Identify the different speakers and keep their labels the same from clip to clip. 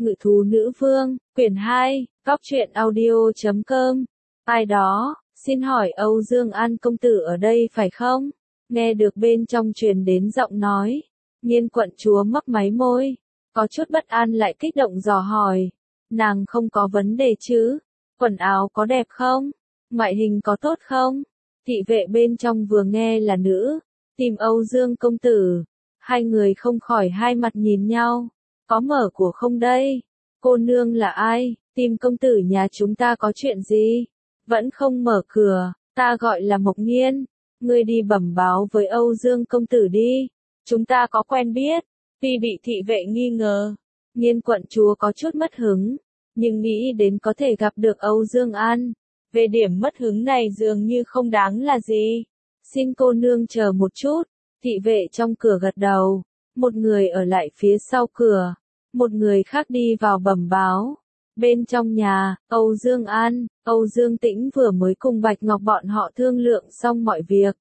Speaker 1: Ngự thú nữ vương, quyển 2, góc truyện audio.com. Ai đó, xin hỏi Âu Dương An công tử ở đây phải không? Nghe được bên trong truyền đến giọng nói. Nhiên quận chúa mấp máy môi, có chút bất an lại kích động dò hỏi. Nàng không có vấn đề chứ? Quần áo có đẹp không? Ngoại hình có tốt không? Thị vệ bên trong vừa nghe là nữ, tìm Âu Dương công tử. Hai người không khỏi hai mặt nhìn nhau. Có mở của không đây? Cô nương là ai? Tìm công tử nhà chúng ta có chuyện gì? Vẫn không mở cửa, ta gọi là Mộc Nghiên. Ngươi đi bẩm báo với Âu Dương công tử đi. Chúng ta có quen biết. Tuy bị thị vệ nghi ngờ, Nhiên quận chúa có chút mất hứng, nhưng nghĩ đến có thể gặp được Âu Dương An. Về điểm mất hứng này dường như không đáng là gì. Xin cô nương chờ một chút. Thị vệ trong cửa gật đầu. Một người ở lại phía sau cửa. Một người khác đi vào bẩm báo. Bên trong nhà, Âu Dương An, Âu Dương Tĩnh vừa mới cùng Bạch Ngọc bọn họ thương lượng xong mọi việc.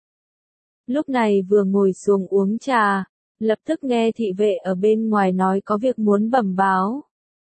Speaker 1: Lúc này vừa ngồi xuống uống trà, lập tức nghe thị vệ ở bên ngoài nói có việc muốn bẩm báo.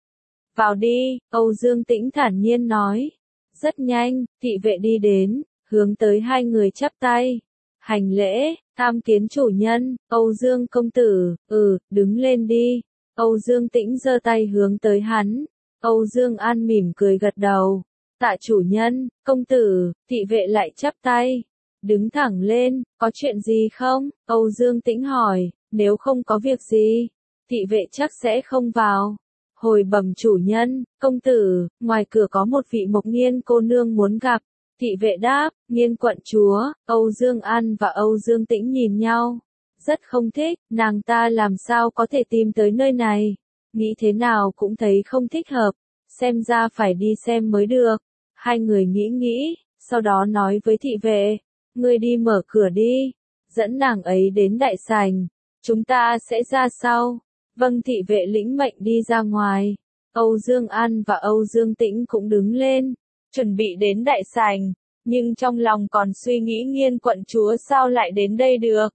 Speaker 1: Vào đi, Âu Dương Tĩnh thản nhiên nói. Rất nhanh, thị vệ đi đến, hướng tới hai người chắp tay. Hành lễ, tham kiến chủ nhân, Âu Dương công tử, đứng lên đi. Âu Dương Tĩnh giơ tay hướng tới hắn. Âu Dương An mỉm cười gật đầu. Tạ chủ nhân, công tử, thị vệ lại chắp tay. Đứng thẳng lên, có chuyện gì không? Âu Dương Tĩnh hỏi, nếu không có việc gì, thị vệ chắc sẽ không vào. Hồi bẩm chủ nhân, công tử, ngoài cửa có một vị Mộc Nghiên cô nương muốn gặp. Thị vệ đáp, Nhiên quận chúa. Âu Dương An và Âu Dương Tĩnh nhìn nhau. Rất không thích, nàng ta làm sao có thể tìm tới nơi này. Nghĩ thế nào cũng thấy không thích hợp. Xem ra phải đi xem mới được. Hai người nghĩ, sau đó nói với thị vệ. Ngươi đi mở cửa đi. Dẫn nàng ấy đến đại sảnh. Chúng ta sẽ ra sau. Vâng, thị vệ lĩnh mệnh đi ra ngoài. Âu Dương An và Âu Dương Tĩnh cũng đứng lên, chuẩn bị đến đại sảnh, nhưng trong lòng còn suy nghĩ Nhiên quận chúa sao lại đến đây được.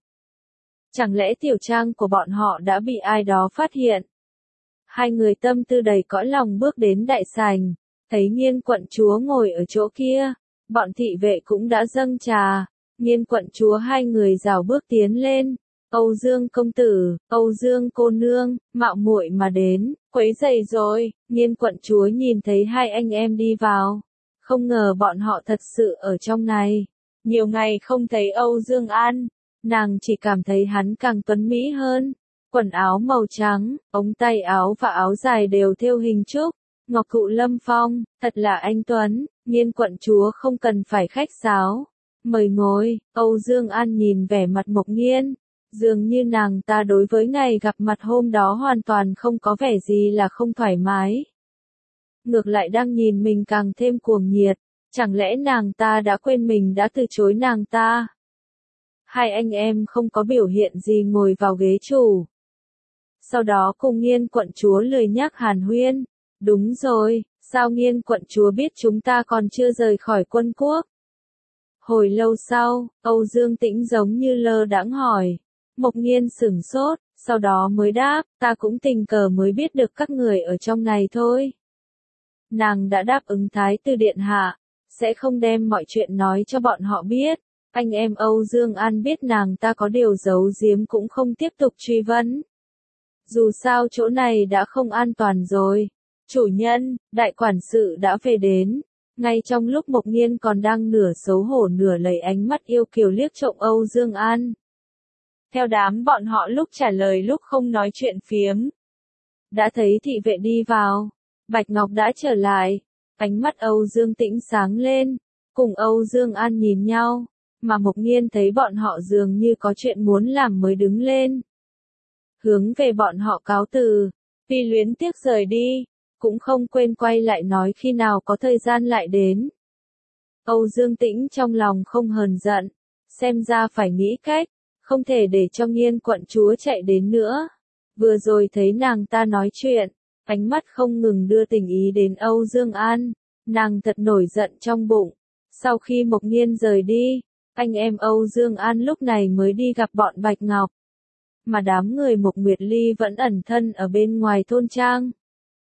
Speaker 1: Chẳng lẽ tiểu trang của bọn họ đã bị ai đó phát hiện? Hai người tâm tư đầy cõi lòng bước đến đại sảnh, thấy Nhiên quận chúa ngồi ở chỗ kia, bọn thị vệ cũng đã dâng trà. Nhiên quận chúa hai người rảo bước tiến lên. Âu Dương công tử, Âu Dương cô nương, mạo muội mà đến, quấy rầy rồi. Nhiên quận chúa nhìn thấy hai anh em đi vào, không ngờ bọn họ thật sự ở trong này. Nhiều ngày không thấy Âu Dương An, nàng chỉ cảm thấy hắn càng tuấn mỹ hơn. Quần áo màu trắng, ống tay áo và áo dài đều thêu hình trúc, ngọc thụ lâm phong, thật là anh tuấn. Nhiên quận chúa không cần phải khách sáo, mời ngồi. Âu Dương An nhìn vẻ mặt Mộc Nghiên, dường như nàng ta đối với ngày gặp mặt hôm đó hoàn toàn không có vẻ gì là không thoải mái. Ngược lại đang nhìn mình càng thêm cuồng nhiệt, chẳng lẽ nàng ta đã quên mình đã từ chối nàng ta? Hai anh em không có biểu hiện gì ngồi vào ghế chủ. Sau đó cùng Nhiên quận chúa lười nhác hàn huyên. Đúng rồi, sao Nhiên quận chúa biết chúng ta còn chưa rời khỏi quân quốc? Hồi lâu sau, Âu Dương Tĩnh giống như lơ đãng hỏi. Mộc Nghiên sửng sốt, sau đó mới đáp, ta cũng tình cờ mới biết được các người ở trong này thôi. Nàng đã đáp ứng Thái tử điện hạ, sẽ không đem mọi chuyện nói cho bọn họ biết. Anh em Âu Dương An biết nàng ta có điều giấu giếm cũng không tiếp tục truy vấn. Dù sao chỗ này đã không an toàn rồi. Chủ nhân, đại quản sự đã về đến. Ngay trong lúc Mộc Nghiên còn đang nửa xấu hổ nửa lấy ánh mắt yêu kiều liếc trộm Âu Dương An. Theo đám bọn họ lúc trả lời lúc không nói chuyện phiếm. Đã thấy thị vệ đi vào. Bạch Ngọc đã trở lại. Ánh mắt Âu Dương Tĩnh sáng lên. Cùng Âu Dương An nhìn nhau. Mà Mộc Nghiên thấy bọn họ dường như có chuyện muốn làm mới đứng lên. Hướng về bọn họ cáo từ. Vì luyến tiếc rời đi. Cũng không quên quay lại nói khi nào có thời gian lại đến. Âu Dương Tĩnh trong lòng không hờn giận. Xem ra phải nghĩ cách. Không thể để cho Nhiên quận chúa chạy đến nữa. Vừa rồi thấy nàng ta nói chuyện, ánh mắt không ngừng đưa tình ý đến Âu Dương An. Nàng thật nổi giận trong bụng. Sau khi Mộc Nghiên rời đi, anh em Âu Dương An lúc này mới đi gặp bọn Bạch Ngọc. Mà đám người Mộc Nguyệt Ly vẫn ẩn thân ở bên ngoài thôn trang.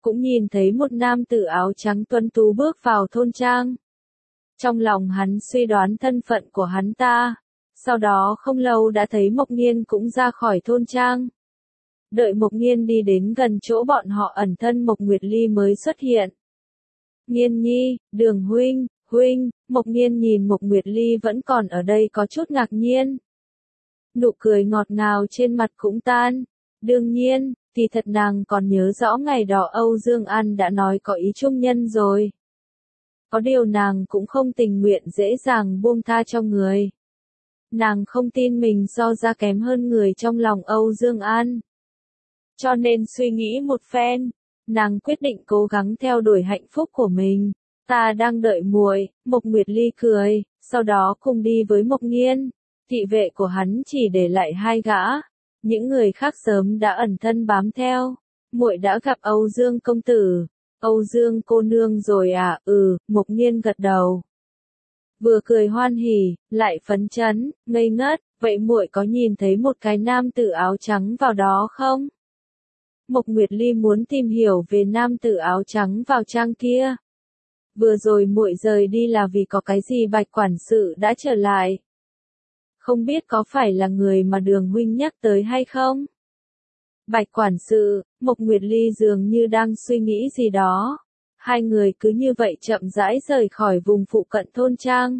Speaker 1: cũng nhìn thấy một nam tử áo trắng tuấn tú bước vào thôn trang. Trong lòng hắn suy đoán thân phận của hắn ta, sau đó không lâu đã thấy Mộc Nghiên cũng ra khỏi thôn trang. Đợi Mộc Nghiên đi đến gần chỗ bọn họ ẩn thân, Mộc Nguyệt Ly mới xuất hiện. Nghiên nhi, Đường huynh, huynh. Mộc Nghiên nhìn Mộc Nguyệt Ly vẫn còn ở đây có chút ngạc nhiên. Nụ cười ngọt ngào trên mặt cũng tan. Đương nhiên, kỳ thật nàng còn nhớ rõ ngày đó Âu Dương An đã nói có ý trung nhân rồi. Có điều nàng cũng không tình nguyện dễ dàng buông tha cho người. Nàng không tin mình so ra kém hơn người trong lòng Âu Dương An. Cho nên suy nghĩ một phen, nàng quyết định cố gắng theo đuổi hạnh phúc của mình. Ta đang đợi muội, Mộc Nguyệt Ly cười, sau đó cùng đi với Mộc Nghiên. Thị vệ của hắn chỉ để lại 2 gã, những người khác sớm đã ẩn thân bám theo. Muội đã gặp Âu Dương công tử, Âu Dương cô nương rồi à? Mộc Nghiên gật đầu. Vừa cười hoan hỉ, lại phấn chấn, ngây ngất, vậy muội có nhìn thấy một cái nam tử áo trắng vào đó không? Mộc Nguyệt Ly muốn tìm hiểu về nam tử áo trắng vào trang kia. Vừa rồi muội rời đi là vì có cái gì Bạch quản sự đã trở lại. Không biết có phải là người mà Đường huynh nhắc tới hay không? Bạch quản sự, Mộc Nguyệt Ly dường như đang suy nghĩ gì đó. Hai người cứ như vậy chậm rãi rời khỏi vùng phụ cận thôn trang.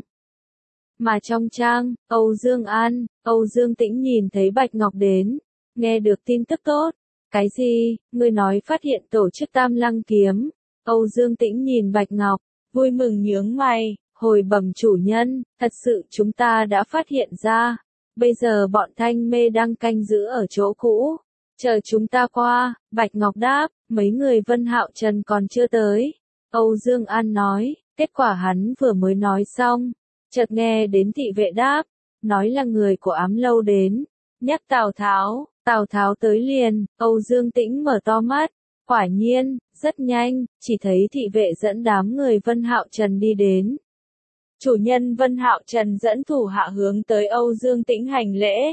Speaker 1: Mà trong trang, Âu Dương An, Âu Dương Tĩnh nhìn thấy Bạch Ngọc đến, nghe được tin tức tốt. Cái gì, ngươi nói phát hiện tổ chức Tam Lăng Kiếm? Âu Dương Tĩnh nhìn Bạch Ngọc, vui mừng nhướng mày, hồi bẩm chủ nhân, thật sự chúng ta đã phát hiện ra. Bây giờ bọn Thanh Mê đang canh giữ ở chỗ cũ, chờ chúng ta qua. Bạch Ngọc đáp, mấy người Vân Hạo Trần còn chưa tới. Âu Dương An nói, kết quả hắn vừa mới nói xong, chợt nghe đến thị vệ đáp, nói là người của Ám Lâu đến, nhắc Tào Tháo. Tào Tháo tới liền. Âu Dương Tĩnh mở to mắt, quả nhiên, rất nhanh, chỉ thấy thị vệ dẫn đám người Vân Hạo Trần đi đến. Chủ nhân Vân Hạo Trần dẫn thủ hạ hướng tới Âu Dương Tĩnh hành lễ.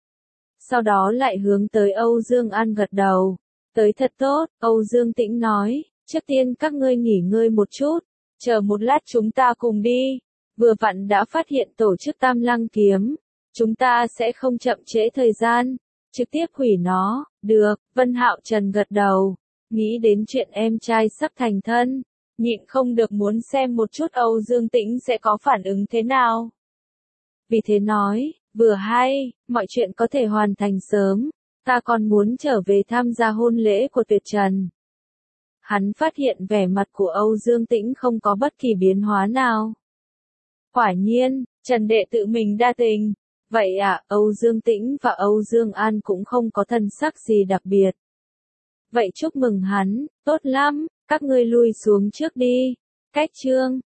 Speaker 1: Sau đó lại hướng tới Âu Dương An gật đầu. Tới thật tốt, Âu Dương Tĩnh nói, trước tiên các ngươi nghỉ ngơi một chút, chờ một lát chúng ta cùng đi. Vừa vặn đã phát hiện tổ chức Tam Lăng Kiếm, chúng ta sẽ không chậm trễ thời gian, trực tiếp hủy nó. Được, Vân Hạo Trần gật đầu, nghĩ đến chuyện em trai sắp thành thân, nhịn không được muốn xem một chút Âu Dương Tĩnh sẽ có phản ứng thế nào. Vì thế nói, vừa hay, mọi chuyện có thể hoàn thành sớm, ta còn muốn trở về tham gia hôn lễ của Tuyệt Trần. Hắn phát hiện vẻ mặt của Âu Dương Tĩnh không có bất kỳ biến hóa nào. Quả nhiên, Trần đệ tự mình đa tình. Vậy à, Âu Dương Tĩnh và Âu Dương An cũng không có thân sắc gì đặc biệt. Vậy chúc mừng hắn, tốt lắm, các ngươi lui xuống trước đi. Cách chương